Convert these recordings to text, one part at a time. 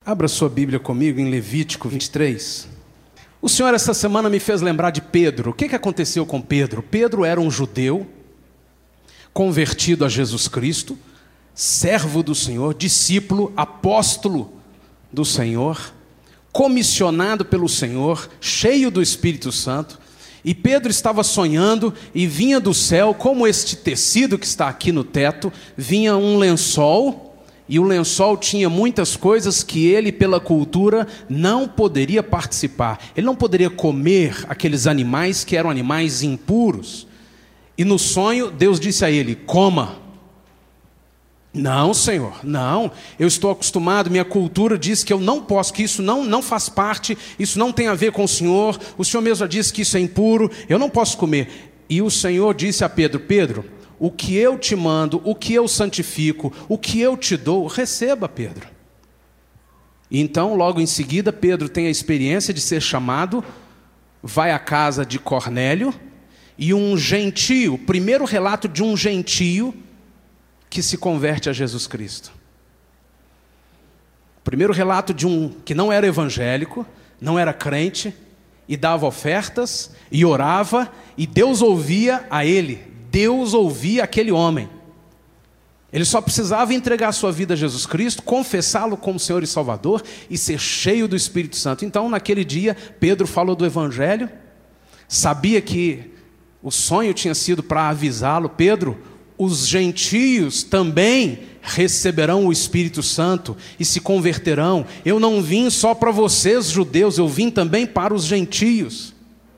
Abra sua Bíblia comigo em Levítico 23. O Senhor essa semana me fez lembrar de Pedro. O que aconteceu com Pedro? Pedro era um judeu, convertido a Jesus Cristo, servo do Senhor, discípulo, apóstolo do Senhor, comissionado pelo Senhor, cheio do Espírito Santo. E Pedro estava sonhando e vinha do céu, como este tecido que está aqui no teto, vinha um lençol. E o lençol tinha muitas coisas que ele, pela cultura, não poderia participar. Ele não poderia comer aqueles animais que eram animais impuros. E no sonho, Deus disse a ele: coma. Não, Senhor, não. Eu estou acostumado, minha cultura diz que eu não posso, que isso não faz parte, isso não tem a ver com o Senhor. O Senhor mesmo já disse que isso é impuro, eu não posso comer. E o Senhor disse a Pedro: Pedro, o que eu te mando, o que eu santifico, o que eu te dou, receba, Pedro. E então, logo em seguida, Pedro tem a experiência de ser chamado, vai à casa de Cornélio, e um gentio, primeiro relato de um gentio que se converte a Jesus Cristo. Primeiro relato de um que não era evangélico, não era crente, e dava ofertas, e orava, e Deus ouvia a ele. Deus ouvia aquele homem. Ele só precisava entregar a sua vida a Jesus Cristo, confessá-lo como Senhor e Salvador e ser cheio do Espírito Santo. Então, naquele dia, Pedro falou do Evangelho, sabia que o sonho tinha sido para avisá-lo: Pedro, os gentios também receberão o Espírito Santo e se converterão. Eu não vim só para vocês, judeus, eu vim também para os gentios.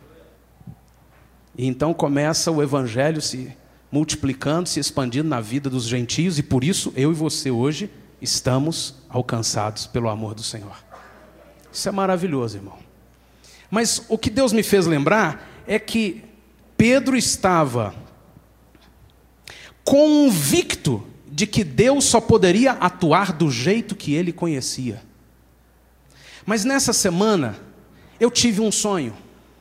E então começa o Evangelho se multiplicando, se expandindo na vida dos gentios, e por isso eu e você hoje estamos alcançados pelo amor do Senhor. Isso é maravilhoso, irmão. Mas o que Deus me fez lembrar é que Pedro estava convicto de que Deus só poderia atuar do jeito que ele conhecia. Mas nessa semana eu tive um sonho.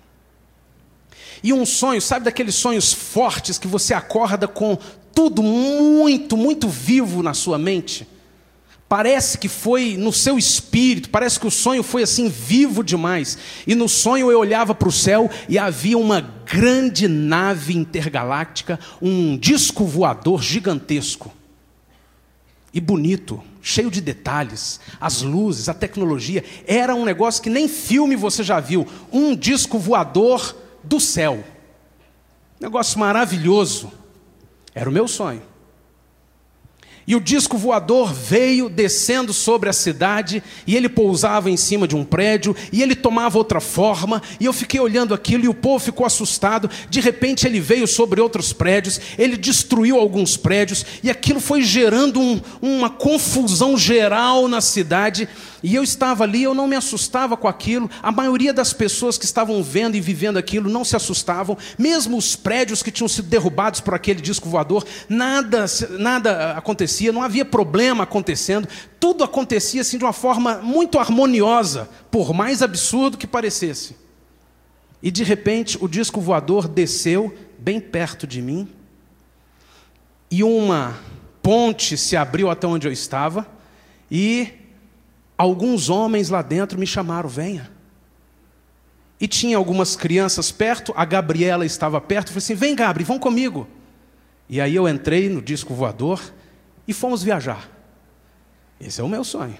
E um sonho, sabe daqueles sonhos fortes que você acorda com tudo muito, muito vivo na sua mente? Parece que foi no seu espírito, parece que o sonho foi assim vivo demais. E no sonho eu olhava para o céu e havia uma grande nave intergaláctica, um disco voador gigantesco. E bonito, cheio de detalhes, as luzes, a tecnologia. Era um negócio que nem filme você já viu, um disco voador do céu. Negócio maravilhoso. Era o meu sonho. E o disco voador veio descendo sobre a cidade, e ele pousava em cima de um prédio, e ele tomava outra forma, e eu fiquei olhando aquilo, e o povo ficou assustado. De repente ele veio sobre outros prédios, ele destruiu alguns prédios, e aquilo foi gerando uma confusão geral na cidade. E eu estava ali, eu não me assustava com aquilo. A maioria das pessoas que estavam vendo e vivendo aquilo não se assustavam. Mesmo os prédios que tinham sido derrubados por aquele disco voador, nada acontecia, não havia problema acontecendo. Tudo acontecia assim de uma forma muito harmoniosa, por mais absurdo que parecesse. E de repente o disco voador desceu bem perto de mim, e uma ponte se abriu até onde eu estava, e alguns homens lá dentro me chamaram: venha. E tinha algumas crianças perto, a Gabriela estava perto. Eu falei assim: vem, Gabri, vão comigo. E aí eu entrei no disco voador e fomos viajar. Esse é o meu sonho.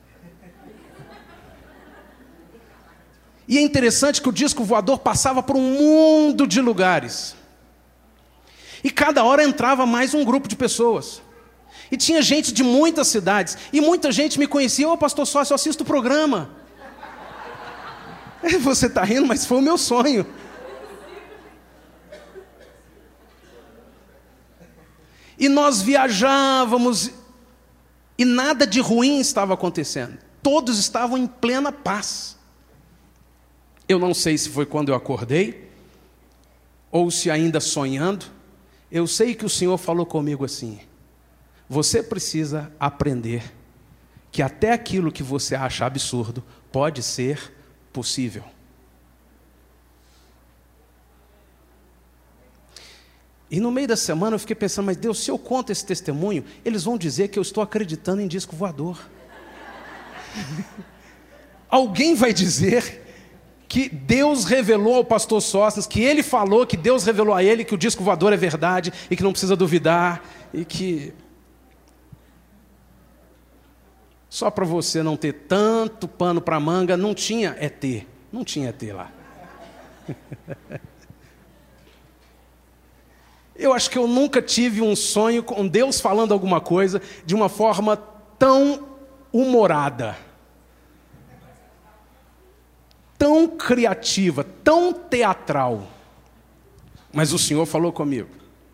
E é interessante que o disco voador passava por um mundo de lugares. E cada hora entrava mais um grupo de pessoas. E tinha gente de muitas cidades. E muita gente me conhecia: ô pastor Sócio, eu assisto o programa. Você está rindo, mas foi o meu sonho. E nós viajávamos, e nada de ruim estava acontecendo. Todos estavam em plena paz. Eu não sei se foi quando eu acordei, ou se ainda sonhando. Eu sei que o Senhor falou comigo assim: você precisa aprender que até aquilo que você acha absurdo pode ser possível. E no meio da semana eu fiquei pensando: mas Deus, se eu conto esse testemunho, eles vão dizer que eu estou acreditando em disco voador. Alguém vai dizer que Deus revelou ao pastor Sóstenes, que ele falou que Deus revelou a ele que o disco voador é verdade e que não precisa duvidar e que... Só para você não ter tanto pano para manga, não tinha ET. Não tinha ET lá. Eu acho que eu nunca tive um sonho com Deus falando alguma coisa de uma forma tão humorada, tão criativa, tão teatral. Mas o Senhor falou comigo: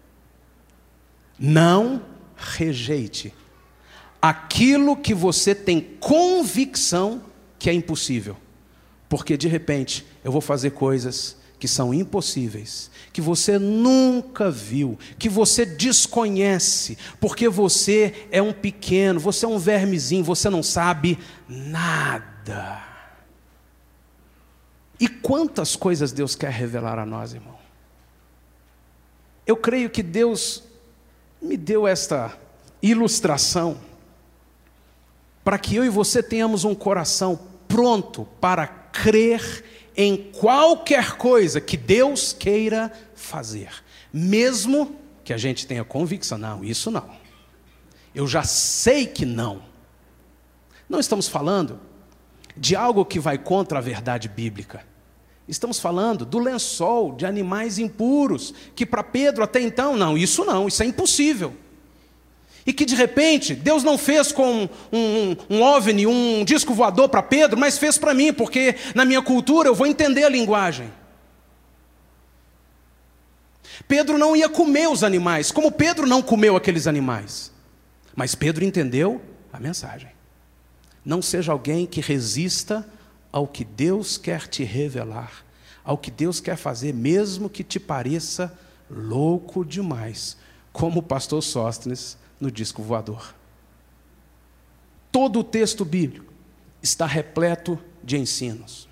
não rejeite aquilo que você tem convicção que é impossível, porque de repente eu vou fazer coisas que são impossíveis, que você nunca viu, que você desconhece, porque você é um pequeno, você é um vermezinho, você não sabe nada. E quantas coisas Deus quer revelar a nós, irmão? Eu creio que Deus me deu esta ilustração para que eu e você tenhamos um coração pronto para crer em qualquer coisa que Deus queira fazer, mesmo que a gente tenha convicção, não, isso não, eu já sei que não. Não estamos falando de algo que vai contra a verdade bíblica, estamos falando do lençol de animais impuros, que para Pedro até então, não, isso é impossível. E que de repente, Deus não fez com um OVNI, um disco voador para Pedro, mas fez para mim, porque na minha cultura eu vou entender a linguagem. Pedro não ia comer os animais, como Pedro não comeu aqueles animais. Mas Pedro entendeu a mensagem. Não seja alguém que resista ao que Deus quer te revelar, ao que Deus quer fazer, mesmo que te pareça louco demais, como o pastor Sóstenes no disco voador. Todo o texto bíblico está repleto de ensinos.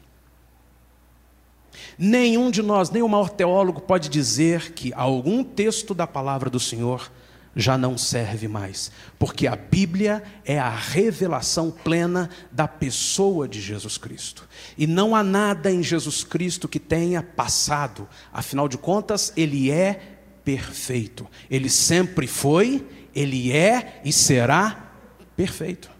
Nenhum de nós, nem o maior teólogo, pode dizer que algum texto da palavra do Senhor já não serve mais, porque a Bíblia é a revelação plena da pessoa de Jesus Cristo. E não há nada em Jesus Cristo que tenha passado. Afinal de contas, Ele é perfeito. Ele sempre foi, Ele é e será perfeito.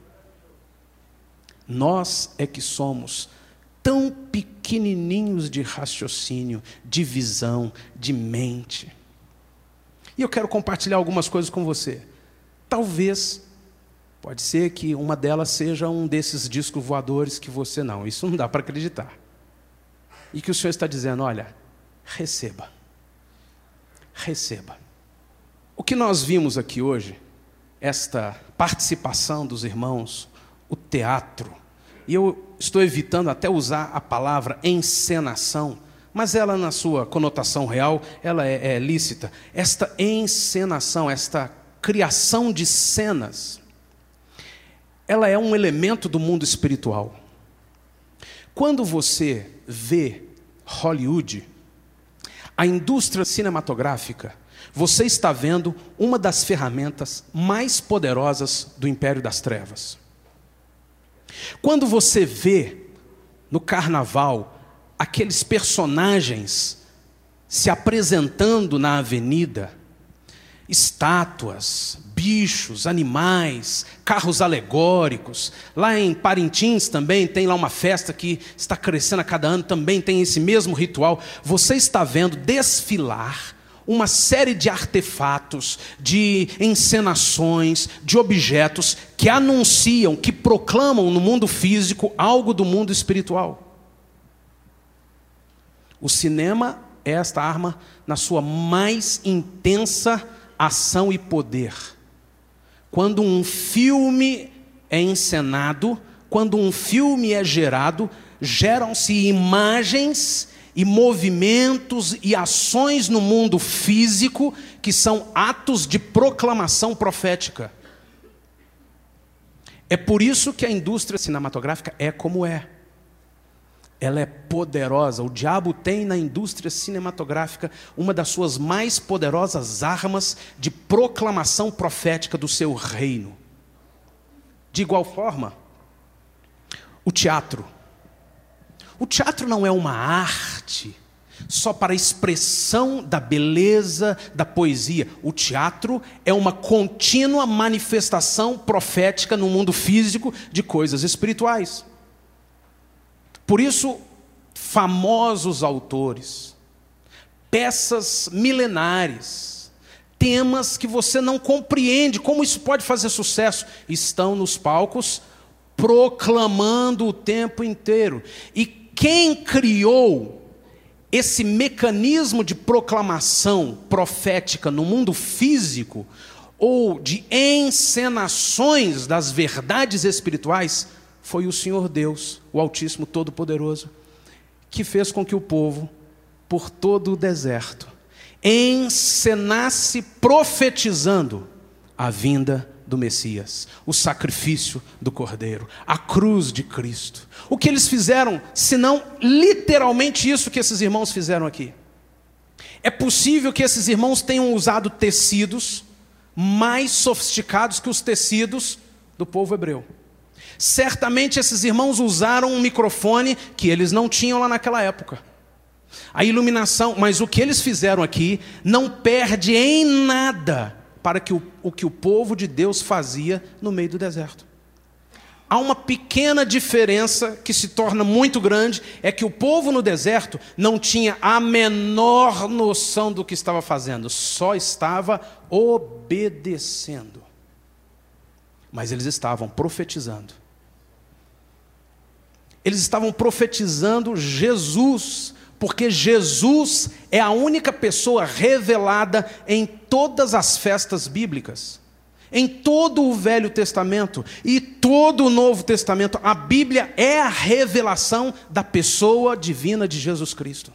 Nós é que somos tão pequenininhos de raciocínio, de visão, de mente. E eu quero compartilhar algumas coisas com você. Talvez, pode ser que uma delas seja um desses discos voadores que você não. Isso não dá para acreditar. E que o Senhor está dizendo, olha, receba. Receba. O que nós vimos aqui hoje, esta participação dos irmãos, o teatro, e eu estou evitando até usar a palavra encenação, mas ela na sua conotação real, ela é lícita. Esta encenação, esta criação de cenas, ela é um elemento do mundo espiritual. Quando você vê Hollywood, a indústria cinematográfica, você está vendo uma das ferramentas mais poderosas do império das trevas. Quando você vê no carnaval aqueles personagens se apresentando na avenida, estátuas, bichos, animais, carros alegóricos. Lá em Parintins também tem lá uma festa que está crescendo a cada ano, também tem esse mesmo ritual. Você está vendo desfilar uma série de artefatos, de encenações, de objetos que anunciam, que proclamam no mundo físico algo do mundo espiritual. O cinema é esta arma na sua mais intensa ação e poder. Quando um filme é encenado, quando um filme é gerado, geram-se imagens e movimentos e ações no mundo físico que são atos de proclamação profética. É por isso que a indústria cinematográfica é como é. Ela é poderosa. O diabo tem na indústria cinematográfica uma das suas mais poderosas armas de proclamação profética do seu reino. De igual forma, O teatro. O teatro não é uma arte só para a expressão da beleza, da poesia. O teatro é uma contínua manifestação profética no mundo físico de coisas espirituais. Por isso, famosos autores, peças milenares, temas que você não compreende como isso pode fazer sucesso, estão nos palcos proclamando o tempo inteiro. E quem criou esse mecanismo de proclamação profética no mundo físico, ou de encenações das verdades espirituais, foi o Senhor Deus, o Altíssimo Todo-Poderoso, que fez com que o povo, por todo o deserto, encenasse profetizando a vinda do Messias, o sacrifício do Cordeiro, a cruz de Cristo. O que eles fizeram, senão literalmente isso que esses irmãos fizeram aqui? É possível que esses irmãos tenham usado tecidos mais sofisticados que os tecidos do povo hebreu. Certamente esses irmãos usaram um microfone que eles não tinham lá naquela época. A iluminação, mas o que eles fizeram aqui não perde em nada para que o que o povo de Deus fazia no meio do deserto. Há uma pequena diferença que se torna muito grande, é que o povo no deserto não tinha a menor noção do que estava fazendo, só estava obedecendo. Mas eles estavam profetizando. Eles estavam profetizando Jesus, porque Jesus é a única pessoa revelada em todas as festas bíblicas, em todo o Velho Testamento e todo o Novo Testamento. A Bíblia é a revelação da pessoa divina de Jesus Cristo.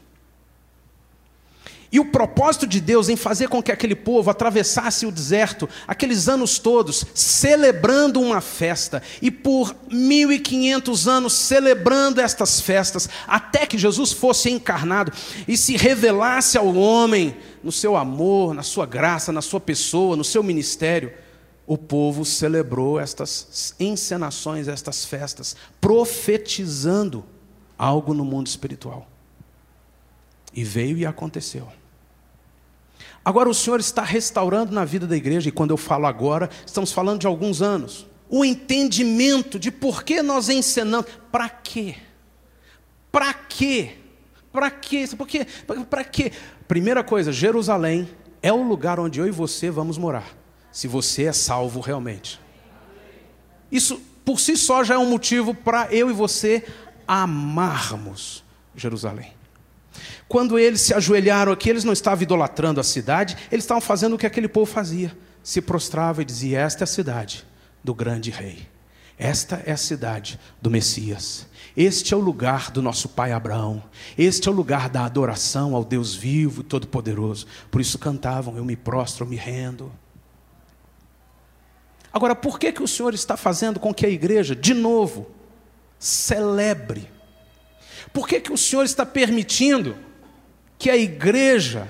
E o propósito de Deus em fazer com que aquele povo atravessasse o deserto, aqueles anos todos, celebrando uma festa, e por 1500 anos celebrando estas festas, até que Jesus fosse encarnado e se revelasse ao homem no seu amor, na sua graça, na sua pessoa, no seu ministério. O povo celebrou estas encenações, estas festas, profetizando algo no mundo espiritual. E veio e aconteceu. Agora o Senhor está restaurando na vida da igreja, e quando eu falo agora, estamos falando de alguns anos, o entendimento de por que nós encenamos. Para quê? Para quê? Para quê? Para quê? Primeira coisa, Jerusalém é o lugar onde eu e você vamos morar, se você é salvo realmente. Isso por si só já é um motivo para eu e você amarmos Jerusalém. Quando eles se ajoelharam aqui, eles não estavam idolatrando a cidade, eles estavam fazendo o que aquele povo fazia. Se prostrava e dizia: esta é a cidade do grande rei. Esta é a cidade do Messias. Este é o lugar do nosso pai Abraão. Este é o lugar da adoração ao Deus vivo e todo-poderoso. Por isso cantavam: eu me prostro, eu me rendo. Agora, por que o Senhor está fazendo com que a igreja, de novo, celebre? Por que o Senhor está permitindo que a igreja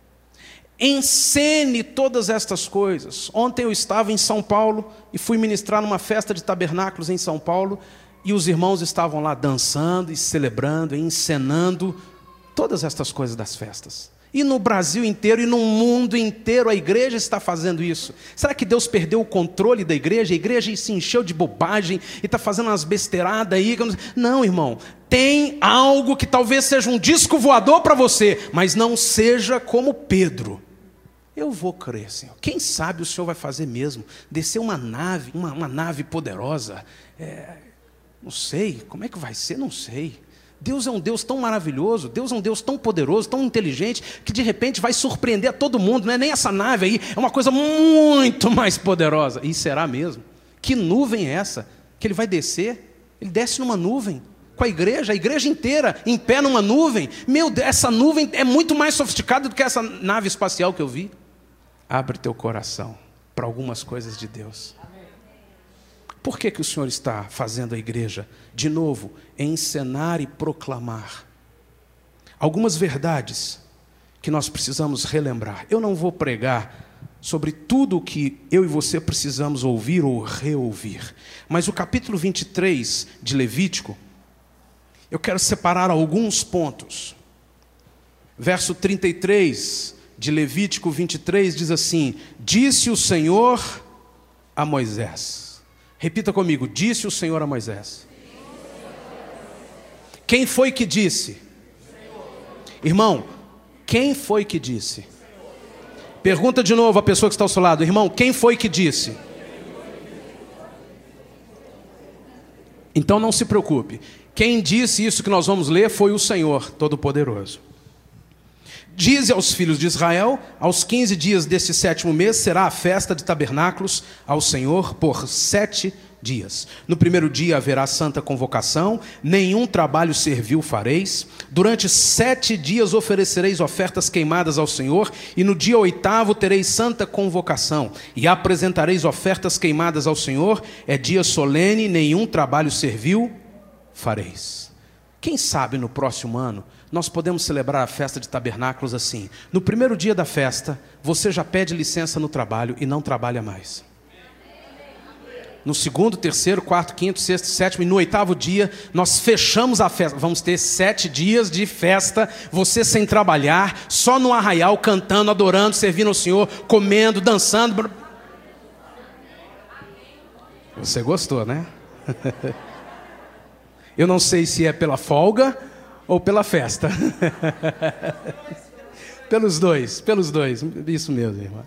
encene todas estas coisas? Ontem eu estava em São Paulo e fui ministrar numa festa de tabernáculos em São Paulo, e os irmãos estavam lá dançando e celebrando e encenando todas estas coisas das festas. E no Brasil inteiro e no mundo inteiro a igreja está fazendo isso. Será que Deus perdeu o controle da igreja? A igreja se encheu de bobagem e está fazendo umas besteiradas aí? Não, irmão. Tem algo que talvez seja um disco voador para você, mas não seja como Pedro. Eu vou crer, Senhor. Quem sabe o Senhor vai fazer mesmo. Descer uma nave, uma nave poderosa. Não sei. Como é que vai ser? Não sei. Deus é um Deus tão maravilhoso, Deus é um Deus tão poderoso, tão inteligente, que de repente vai surpreender a todo mundo. Não é nem essa nave aí, é uma coisa muito mais poderosa. E será mesmo? Que nuvem é essa? Que ele vai descer? Ele desce numa nuvem, com a igreja inteira, em pé numa nuvem. Meu Deus, essa nuvem é muito mais sofisticada do que essa nave espacial que eu vi. Abre teu coração para algumas coisas de Deus. Por que o Senhor está fazendo a igreja, de novo, encenar e proclamar algumas verdades que nós precisamos relembrar? Eu não vou pregar sobre tudo o que eu e você precisamos ouvir ou reouvir. Mas o capítulo 23 de Levítico, eu quero separar alguns pontos. Verso 33 de Levítico 23 diz assim: disse o Senhor a Moisés. Repita comigo: disse o Senhor a Moisés. Quem foi que disse? Irmão, quem foi que disse? Pergunta de novo a pessoa que está ao seu lado: irmão, quem foi que disse? Então não se preocupe. Quem disse isso que nós vamos ler foi o Senhor Todo-Poderoso. Dize aos filhos de Israel: aos 15 dias deste 7º mês será a festa de tabernáculos ao Senhor por 7 dias. No primeiro dia haverá santa convocação, nenhum trabalho servil fareis. Durante 7 dias oferecereis ofertas queimadas ao Senhor, e no dia 8º tereis santa convocação, e apresentareis ofertas queimadas ao Senhor. É dia solene, nenhum trabalho servil fareis. Quem sabe no próximo ano nós podemos celebrar a festa de tabernáculos assim: no primeiro dia da festa, você já pede licença no trabalho e não trabalha mais. No 2º, 3º, 4º, 5º, 6º, 7º e no 8º dia, nós fechamos a festa. Vamos ter 7 dias de festa, você sem trabalhar, só no arraial, cantando, adorando, servindo ao Senhor, comendo, dançando. Você gostou, né? Eu não sei se é pela folga ou pela festa. Pelos dois, isso mesmo, irmão.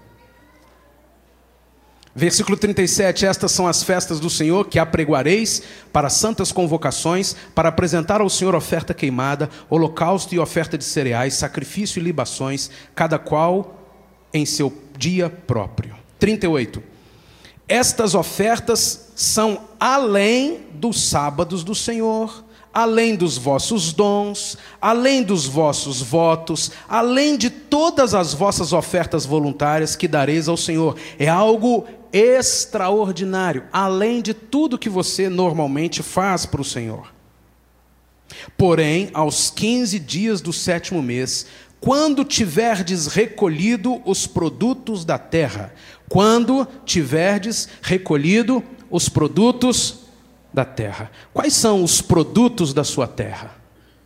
Versículo 37, estas são as festas do Senhor que apregoareis para santas convocações, para apresentar ao Senhor oferta queimada, holocausto e oferta de cereais, sacrifício e libações, cada qual em seu dia próprio. 38, estas ofertas são além dos sábados do Senhor, além dos vossos dons, além dos vossos votos, além de todas as vossas ofertas voluntárias que dareis ao Senhor. É algo extraordinário, além de tudo que você normalmente faz para o Senhor. Porém, aos 15 dias do 7º mês, quando tiverdes recolhido os produtos da terra, quando tiverdes recolhido os produtos da terra. Quais são os produtos da sua terra?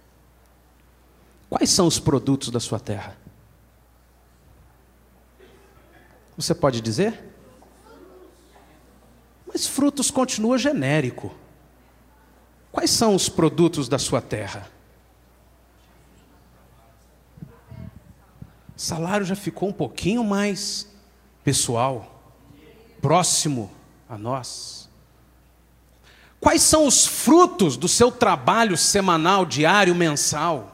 Quais são os produtos da sua terra? Você pode dizer? Mas frutos continua genérico. Quais são os produtos da sua terra? Salário já ficou um pouquinho mais pessoal, próximo a nós. Quais são os frutos do seu trabalho semanal, diário, mensal?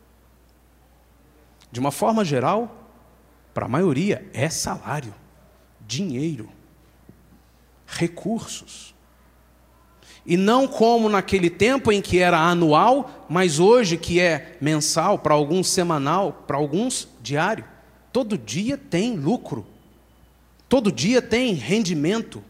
De uma forma geral, para a maioria, é salário, dinheiro, recursos. E não como naquele tempo em que era anual, mas hoje que é mensal, para alguns semanal, para alguns diário. Todo dia tem lucro, todo dia tem rendimento.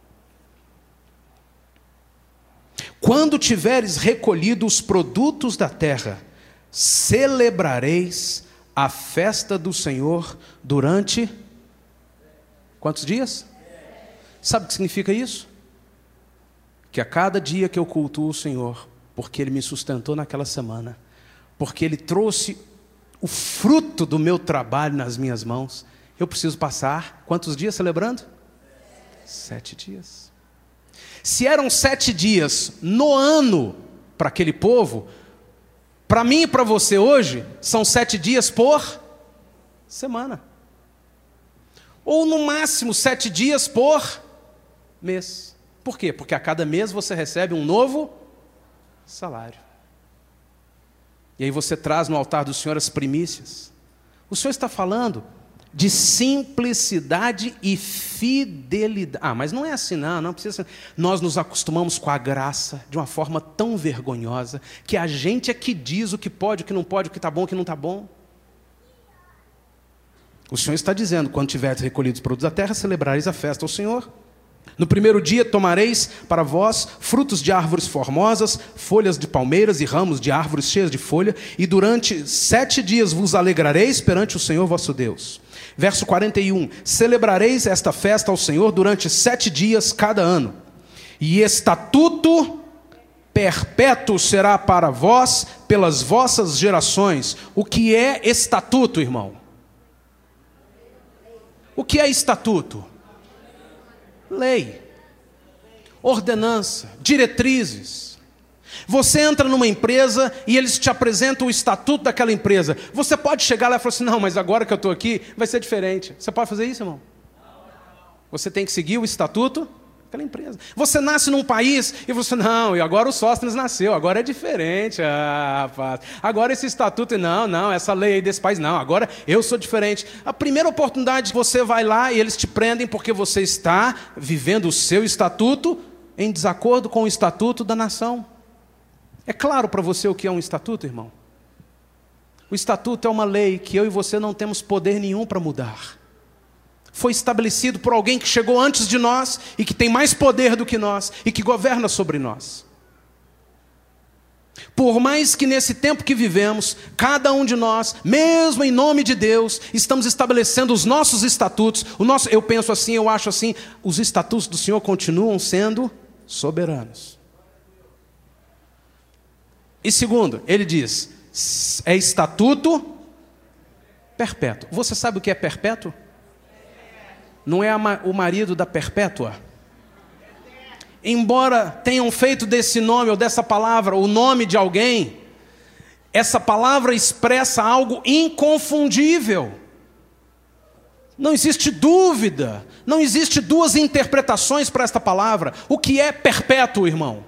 Quando tiveres recolhido os produtos da terra, celebrareis a festa do Senhor durante quantos dias? Sabe o que significa isso? Que a cada dia que eu cultuo o Senhor, porque Ele me sustentou naquela semana, porque Ele trouxe o fruto do meu trabalho nas minhas mãos, eu preciso passar quantos dias celebrando? 7 dias. Se eram 7 dias no ano para aquele povo, para mim e para você hoje, são 7 dias por semana. Ou no máximo 7 dias por mês. Por quê? Porque a cada mês você recebe um novo salário. E aí você traz no altar do Senhor as primícias. O Senhor está falando de simplicidade e fidelidade. Ah, mas não é assim não precisa ser. Nós nos acostumamos com a graça de uma forma tão vergonhosa, que a gente é que diz o que pode, o que não pode, o que está bom, o que não está bom. O Senhor está dizendo: quando tiveres recolhido os produtos da terra, celebrareis a festa ao Senhor. No primeiro dia tomareis para vós frutos de árvores formosas, folhas de palmeiras e ramos de árvores cheias de folha, e durante 7 dias vos alegrareis perante o Senhor vosso Deus. Verso 41. Celebrareis esta festa ao Senhor durante 7 dias cada ano. E estatuto perpétuo será para vós pelas vossas gerações. O que é estatuto, irmão? O que é estatuto? Lei, ordenança, diretrizes. Você entra numa empresa e eles te apresentam o estatuto daquela empresa. Você pode chegar lá e falar assim, não, mas agora que eu estou aqui vai ser diferente. Você pode fazer isso, irmão? Você tem que seguir o estatuto daquela empresa. Você nasce num país e você, não, e agora o Sóstenes nasceu, agora é diferente. Rapaz, agora esse estatuto, não, essa lei aí desse país, não, agora eu sou diferente. A primeira oportunidade que você vai lá e eles te prendem porque você está vivendo o seu estatuto em desacordo com o estatuto da nação. É claro para você o que é um estatuto, irmão? O estatuto é uma lei que eu e você não temos poder nenhum para mudar. Foi estabelecido por alguém que chegou antes de nós e que tem mais poder do que nós e que governa sobre nós. Por mais que nesse tempo que vivemos, cada um de nós, mesmo em nome de Deus, estamos estabelecendo os nossos estatutos. Eu penso assim, eu acho assim, os estatutos do Senhor continuam sendo soberanos. E segundo, ele diz, é estatuto perpétuo. Você sabe o que é perpétuo? Não é o marido da Perpétua? Embora tenham feito desse nome ou dessa palavra o nome de alguém, essa palavra expressa algo inconfundível. Não existe dúvida, não existe duas interpretações para esta palavra. O que é perpétuo, irmão?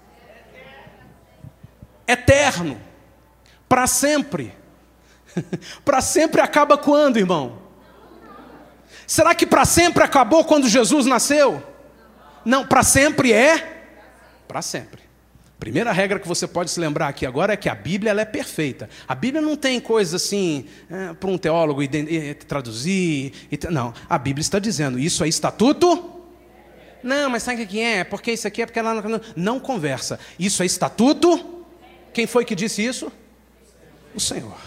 Eterno, para sempre. Para sempre acaba quando, irmão? Será que para sempre acabou quando Jesus nasceu? Não, para sempre é para sempre. Primeira regra que você pode se lembrar aqui agora é que a Bíblia ela é perfeita. A Bíblia não tem coisa assim para um teólogo traduzir. Não, a Bíblia está dizendo, isso é estatuto? Não, mas sabe o que é? Porque isso aqui é porque ela não conversa. Isso é estatuto? Quem foi que disse isso? O Senhor.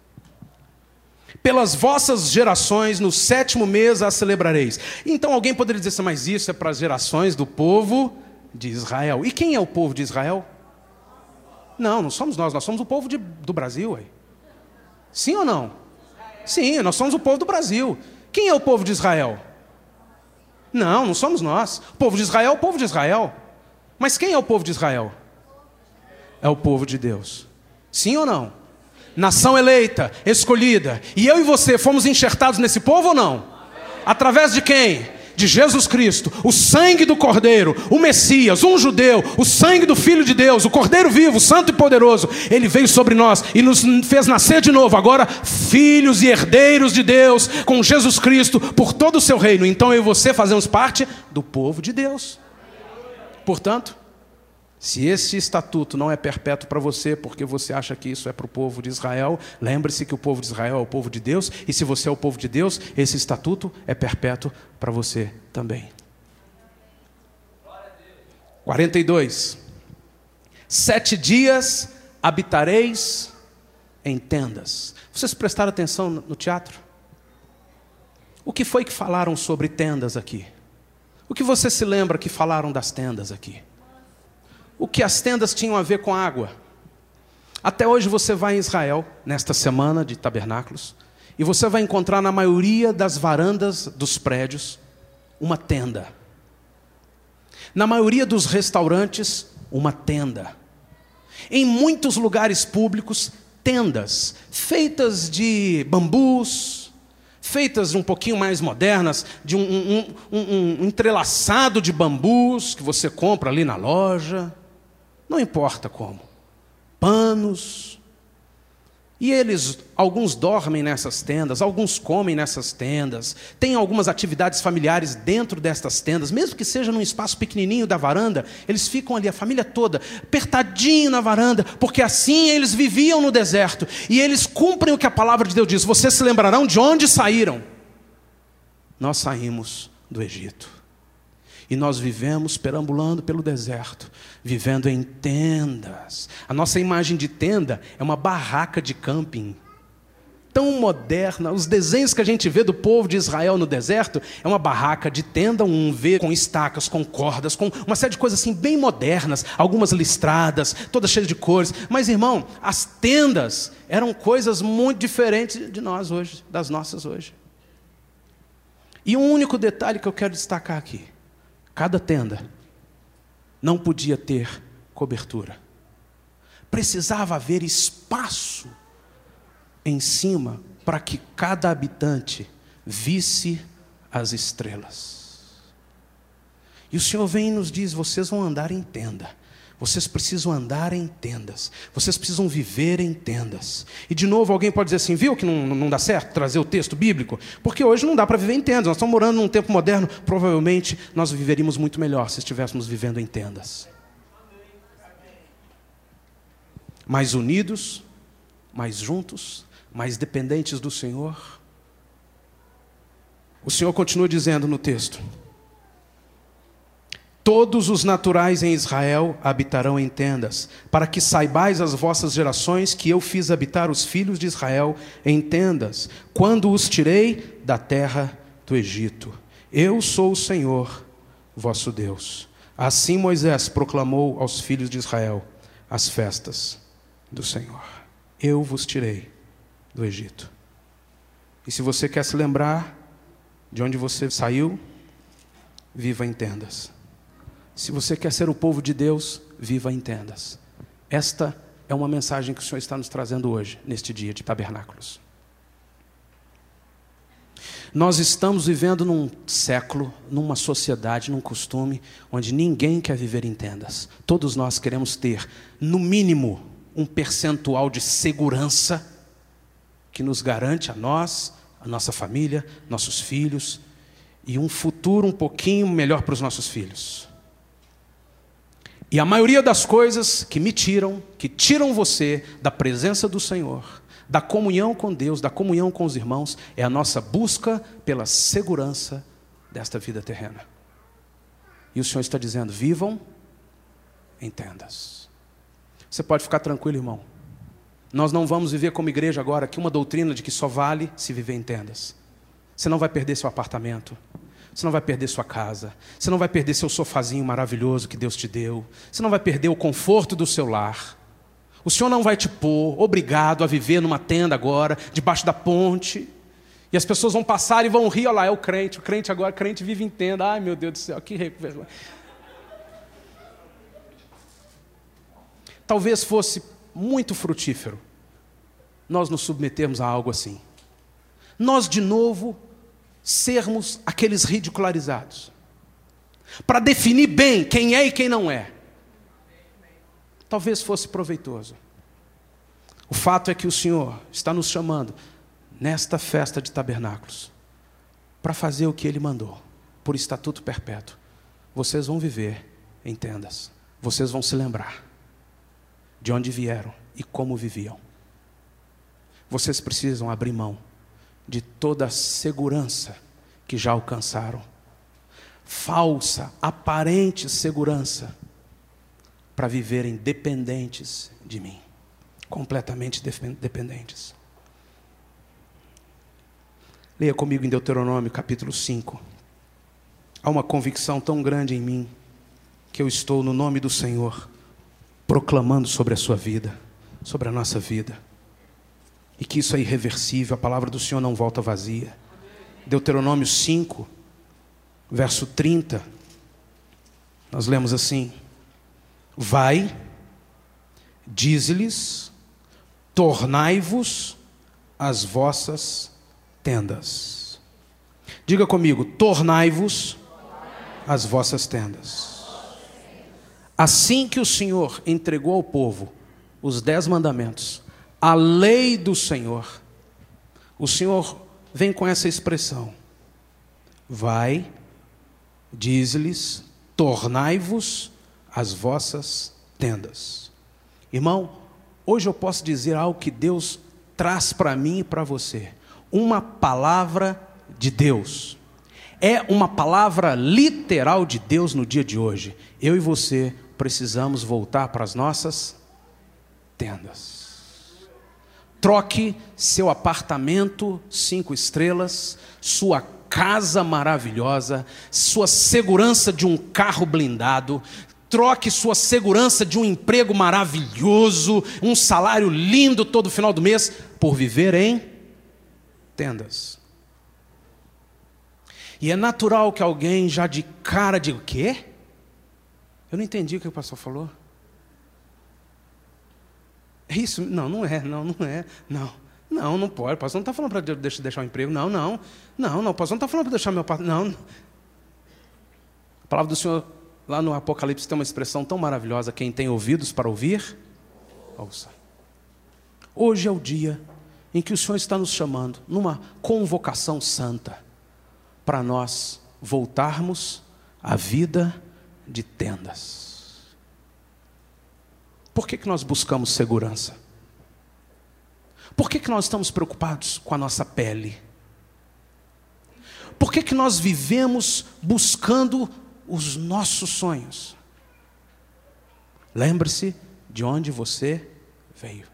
Pelas vossas gerações, no 7º mês a celebrareis. Então alguém poderia dizer assim, mas isso é para as gerações do povo de Israel. E quem é o povo de Israel? Não somos nós somos o povo do Brasil. Aí. Sim ou não? Sim, nós somos o povo do Brasil. Quem é o povo de Israel? Não somos nós. O povo de Israel é o povo de Israel. Mas quem é o povo de Israel? É o povo de Deus. Sim ou não? Nação eleita, escolhida. E eu e você fomos enxertados nesse povo ou não? Através de quem? De Jesus Cristo, o sangue do Cordeiro, o Messias, um judeu, o sangue do Filho de Deus, o Cordeiro vivo, santo e poderoso. Ele veio sobre nós e nos fez nascer de novo. Agora, filhos e herdeiros de Deus, com Jesus Cristo, por todo o seu reino. Então eu e você fazemos parte do povo de Deus. Portanto, se esse estatuto não é perpétuo para você, porque você acha que isso é para o povo de Israel, lembre-se que o povo de Israel é o povo de Deus, e se você é o povo de Deus, esse estatuto é perpétuo para você também. 42. 7 dias habitareis em tendas. Vocês prestaram atenção no teatro? O que foi que falaram sobre tendas aqui? O que você se lembra que falaram das tendas aqui? O que as tendas tinham a ver com água? Até hoje você vai em Israel, nesta semana de tabernáculos, e você vai encontrar na maioria das varandas dos prédios uma tenda. Na maioria dos restaurantes, uma tenda. Em muitos lugares públicos, tendas feitas de bambus, feitas um pouquinho mais modernas, de um entrelaçado de bambus que você compra ali na loja. Não importa como. Panos. E alguns dormem nessas tendas, alguns comem nessas tendas, tem algumas atividades familiares dentro destas tendas, mesmo que seja num espaço pequenininho da varanda, eles ficam ali, a família toda, apertadinho na varanda, porque assim eles viviam no deserto, e eles cumprem o que a palavra de Deus diz. Vocês se lembrarão de onde saíram? Nós saímos do Egito. E nós vivemos perambulando pelo deserto, vivendo em tendas. A nossa imagem de tenda é uma barraca de camping, tão moderna. Os desenhos que a gente vê do povo de Israel no deserto é uma barraca de tenda, um V com estacas, com cordas, com uma série de coisas assim bem modernas, algumas listradas, todas cheias de cores. Mas, irmão, as tendas eram coisas muito diferentes de nós hoje, das nossas hoje. E um único detalhe que eu quero destacar aqui: cada tenda não podia ter cobertura. Precisava haver espaço em cima para que cada habitante visse as estrelas. E o Senhor vem e nos diz: vocês vão andar em tenda. Vocês precisam andar em tendas. Vocês precisam viver em tendas. E de novo alguém pode dizer assim: viu que não dá certo trazer o texto bíblico? Porque hoje não dá para viver em tendas. Nós estamos morando num tempo moderno. Provavelmente nós viveríamos muito melhor se estivéssemos vivendo em tendas. Mais unidos, mais juntos, mais dependentes do Senhor. O Senhor continua dizendo no texto: todos os naturais em Israel habitarão em tendas, para que saibais as vossas gerações que eu fiz habitar os filhos de Israel em tendas, quando os tirei da terra do Egito. Eu sou o Senhor, vosso Deus. Assim Moisés proclamou aos filhos de Israel as festas do Senhor. Eu vos tirei do Egito. E se você quer se lembrar de onde você saiu, viva em tendas. Se você quer ser o povo de Deus, viva em tendas. Esta é uma mensagem que o Senhor está nos trazendo hoje, neste dia de tabernáculos. Nós estamos vivendo num século, numa sociedade, num costume, onde ninguém quer viver em tendas. Todos nós queremos ter, no mínimo, um percentual de segurança que nos garante a nós, a nossa família, nossos filhos, e um futuro um pouquinho melhor para os nossos filhos. E a maioria das coisas que me tiram, que tiram você da presença do Senhor, da comunhão com Deus, da comunhão com os irmãos, é a nossa busca pela segurança desta vida terrena. E o Senhor está dizendo: vivam em tendas. Você pode ficar tranquilo, irmão. Nós não vamos viver como igreja agora aqui uma doutrina de que só vale se viver em tendas. Você não vai perder seu apartamento. Você não vai perder sua casa. Você não vai perder seu sofazinho maravilhoso que Deus te deu. Você não vai perder o conforto do seu lar. O Senhor não vai te pôr obrigado a viver numa tenda agora, debaixo da ponte. E as pessoas vão passar e vão rir: olha lá, é o crente agora, crente vive em tenda. Ai, meu Deus do céu, que vergonha. Talvez fosse muito frutífero nós nos submetermos a algo assim. Nós, de novo, sermos aqueles ridicularizados, para definir bem quem é e quem não é. Talvez fosse proveitoso. O fato é que o Senhor está nos chamando, nesta festa de tabernáculos, para fazer o que Ele mandou, por estatuto perpétuo. Vocês vão viver em tendas. Vocês vão se lembrar de onde vieram e como viviam. Vocês precisam abrir mão de toda a segurança que já alcançaram. Falsa, aparente segurança, para viverem dependentes de mim. Completamente dependentes. Leia comigo em Deuteronômio capítulo 5. Há uma convicção tão grande em mim, que eu estou no nome do Senhor, proclamando sobre a sua vida, sobre a nossa vida. E que isso é irreversível, a palavra do Senhor não volta vazia. Deuteronômio 5, verso 30, nós lemos assim: vai, dize-lhes, tornai-vos as vossas tendas. Diga comigo: tornai-vos as vossas tendas. Assim que o Senhor entregou ao povo os 10 mandamentos, a lei do Senhor, o Senhor vem com essa expressão: vai, diz-lhes, tornai-vos as vossas tendas. Irmão, hoje eu posso dizer algo que Deus traz para mim e para você. Uma palavra de Deus. É uma palavra literal de Deus no dia de hoje. Eu e você precisamos voltar para as nossas tendas. Troque seu apartamento 5 estrelas, sua casa maravilhosa, sua segurança de um carro blindado, troque sua segurança de um emprego maravilhoso, um salário lindo todo final do mês, por viver em tendas. E é natural que alguém já de cara diga, o quê? Eu não entendi o que o pastor falou. É isso? Não, não é. Não pode. O pastor não está falando para deixar o emprego. Não. O pastor não está falando para deixar meu apartamento. Não. A palavra do Senhor, lá no Apocalipse, tem uma expressão tão maravilhosa. Quem tem ouvidos para ouvir, ouça. Hoje é o dia em que o Senhor está nos chamando, numa convocação santa, para nós voltarmos à vida de tendas. Por que nós buscamos segurança? Por que nós estamos preocupados com a nossa pele? Por que nós vivemos buscando os nossos sonhos? Lembre-se de onde você veio.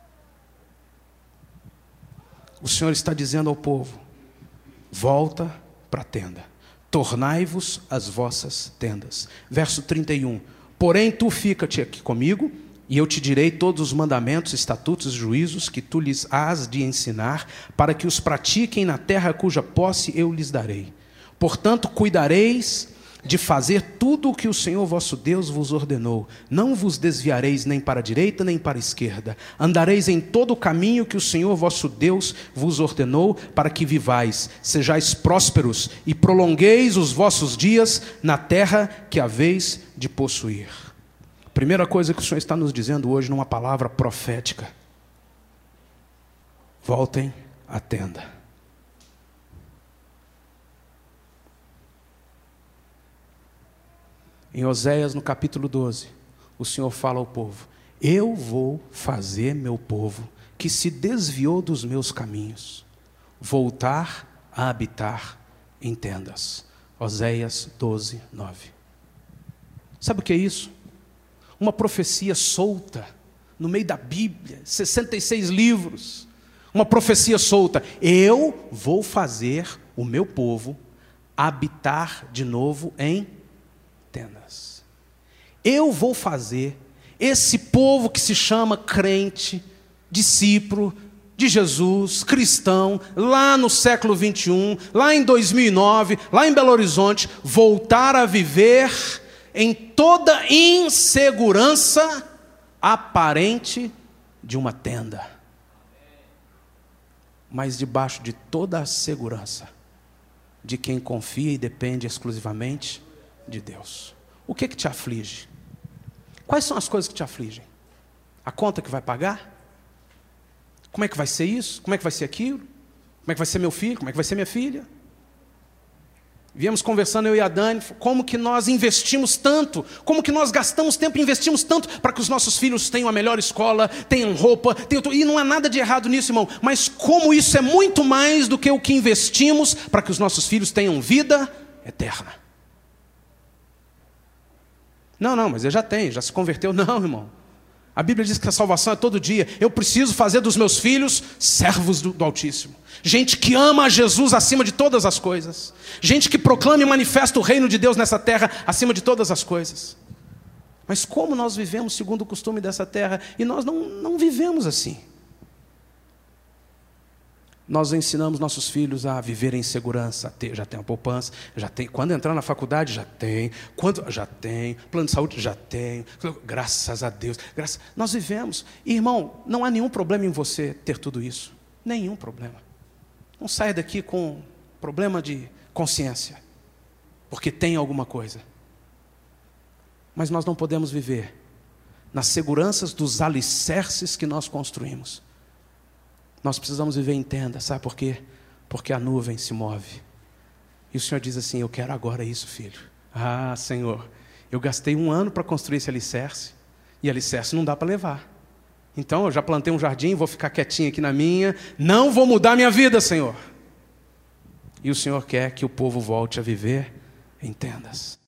O Senhor está dizendo ao povo, volta para a tenda, tornai-vos as vossas tendas. Verso 31, porém tu fica-te aqui comigo, e eu te direi todos os mandamentos, estatutos e juízos que tu lhes hás de ensinar, para que os pratiquem na terra cuja posse eu lhes darei. Portanto, cuidareis de fazer tudo o que o Senhor vosso Deus vos ordenou. Não vos desviareis nem para a direita nem para a esquerda. Andareis em todo o caminho que o Senhor vosso Deus vos ordenou, para que vivais, sejais prósperos e prolongueis os vossos dias na terra que haveis de possuir. Primeira coisa que o Senhor está nos dizendo hoje numa palavra profética: voltem à tenda. Em Oséias, no capítulo 12, o Senhor fala ao povo: eu vou fazer meu povo, que se desviou dos meus caminhos, voltar a habitar em tendas. Oséias 12, 9. Sabe o que é isso? Uma profecia solta, no meio da Bíblia, 66 livros. Uma profecia solta: eu vou fazer o meu povo habitar de novo em tendas. Eu vou fazer esse povo que se chama crente, discípulo de Jesus, cristão, lá no século 21, lá em 2009, lá em Belo Horizonte, voltar a viver em toda insegurança aparente de uma tenda, mas debaixo de toda a segurança de quem confia e depende exclusivamente de Deus. O que te aflige? Quais são as coisas que te afligem? A conta que vai pagar? Como é que vai ser isso? Como é que vai ser aquilo? Como é que vai ser meu filho? Como é que vai ser minha filha? Viemos conversando, eu e a Dani, como que nós investimos tanto, como que nós gastamos tempo e investimos tanto para que os nossos filhos tenham a melhor escola, tenham roupa, e não há nada de errado nisso, irmão, mas como isso é muito mais do que o que investimos para que os nossos filhos tenham vida eterna. Não, mas ele já se converteu. Não, irmão. A Bíblia diz que a salvação é todo dia. Eu preciso fazer dos meus filhos servos do Altíssimo. Gente que ama a Jesus acima de todas as coisas. Gente que proclama e manifesta o reino de Deus nessa terra acima de todas as coisas. Mas como nós vivemos segundo o costume dessa terra? E nós não vivemos assim. Nós ensinamos nossos filhos a viver em segurança, já tem a poupança, já tem, quando entrar na faculdade, já tem, plano de saúde, já tem, graças a Deus, nós vivemos. E, irmão, não há nenhum problema em você ter tudo isso, nenhum problema. Não saia daqui com problema de consciência, porque tem alguma coisa. Mas nós não podemos viver nas seguranças dos alicerces que nós construímos. Nós precisamos viver em tenda, sabe por quê? Porque a nuvem se move. E o Senhor diz assim: eu quero agora isso, filho. Ah, Senhor, eu gastei 1 ano para construir esse alicerce, e alicerce não dá para levar. Então eu já plantei um jardim, vou ficar quietinho aqui na minha, não vou mudar minha vida, Senhor. E o Senhor quer que o povo volte a viver em tendas.